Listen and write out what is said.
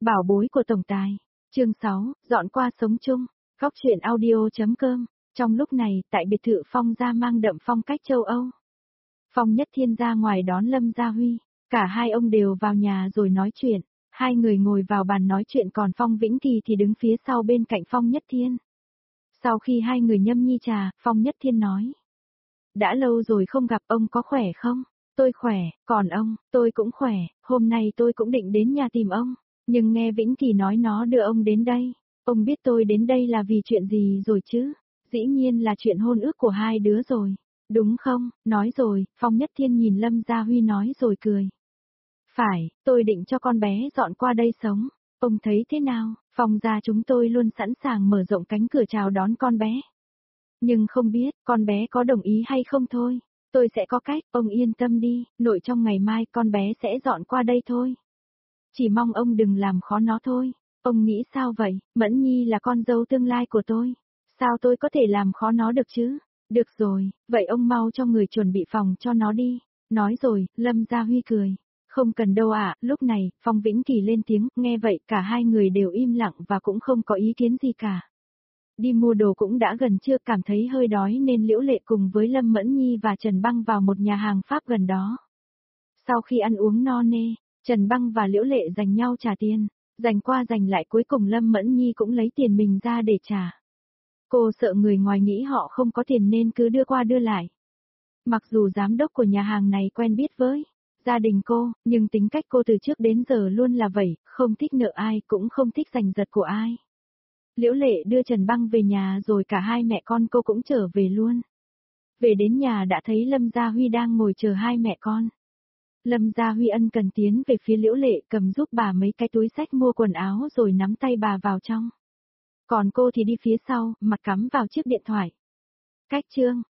Bảo bối của tổng tài. Chương 6, dọn qua sống chung. Góc truyện audio.com. Trong lúc này, tại biệt thự Phong gia mang đậm phong cách châu Âu. Phong Nhất Thiên ra ngoài đón Lâm Gia Huy, cả hai ông đều vào nhà rồi nói chuyện. Hai người ngồi vào bàn nói chuyện, còn Phong Vĩnh Kỳ thì đứng phía sau bên cạnh Phong Nhất Thiên. Sau khi hai người nhâm nhi trà, Phong Nhất Thiên nói: đã lâu rồi không gặp, ông có khỏe không? Tôi khỏe, còn ông? Tôi cũng khỏe, hôm nay tôi cũng định đến nhà tìm ông, nhưng nghe Vĩnh Kỳ nói nó đưa ông đến đây. Ông biết tôi đến đây là vì chuyện gì rồi chứ? Dĩ nhiên là chuyện hôn ước của hai đứa rồi, đúng không? Nói rồi, Phong Nhất Thiên nhìn Lâm Gia Huy nói rồi cười. Phải, tôi định cho con bé dọn qua đây sống. Ông thấy thế nào? Phong gia chúng tôi luôn sẵn sàng mở rộng cánh cửa chào đón con bé. Nhưng không biết con bé có đồng ý hay không thôi. Tôi sẽ có cách, ông yên tâm đi, nội trong ngày mai con bé sẽ dọn qua đây thôi. Chỉ mong ông đừng làm khó nó thôi. Ông nghĩ sao vậy? Mẫn Nhi là con dâu tương lai của tôi. Sao tôi có thể làm khó nó được chứ? Được rồi, vậy ông mau cho người chuẩn bị phòng cho nó đi. Nói rồi, Lâm Gia Huy cười. Không cần đâu ạ. Lúc này, Phong Vĩnh Kỳ lên tiếng, nghe vậy cả hai người đều im lặng và cũng không có ý kiến gì cả. Đi mua đồ cũng đã gần trưa, cảm thấy hơi đói nên Liễu Lệ cùng với Lâm Mẫn Nhi và Trần Băng vào một nhà hàng Pháp gần đó. Sau khi ăn uống no nê, Trần Băng và Liễu Lệ giành nhau trả tiền, giành qua giành lại cuối cùng Lâm Mẫn Nhi cũng lấy tiền mình ra để trả. Cô sợ người ngoài nghĩ họ không có tiền nên cứ đưa qua đưa lại. Mặc dù giám đốc của nhà hàng này quen biết với gia đình cô, nhưng tính cách cô từ trước đến giờ luôn là vậy, không thích nợ ai cũng không thích giành giật của ai. Liễu Lệ đưa Trần Băng về nhà rồi cả hai mẹ con cô cũng trở về luôn. Về đến nhà đã thấy Lâm Gia Huy đang ngồi chờ hai mẹ con. Lâm Gia Huy ân cần tiến về phía Liễu Lệ, cầm giúp bà mấy cái túi xách mua quần áo rồi nắm tay bà vào trong. Còn cô thì đi phía sau, mặt cắm vào chiếc điện thoại. Cách chương,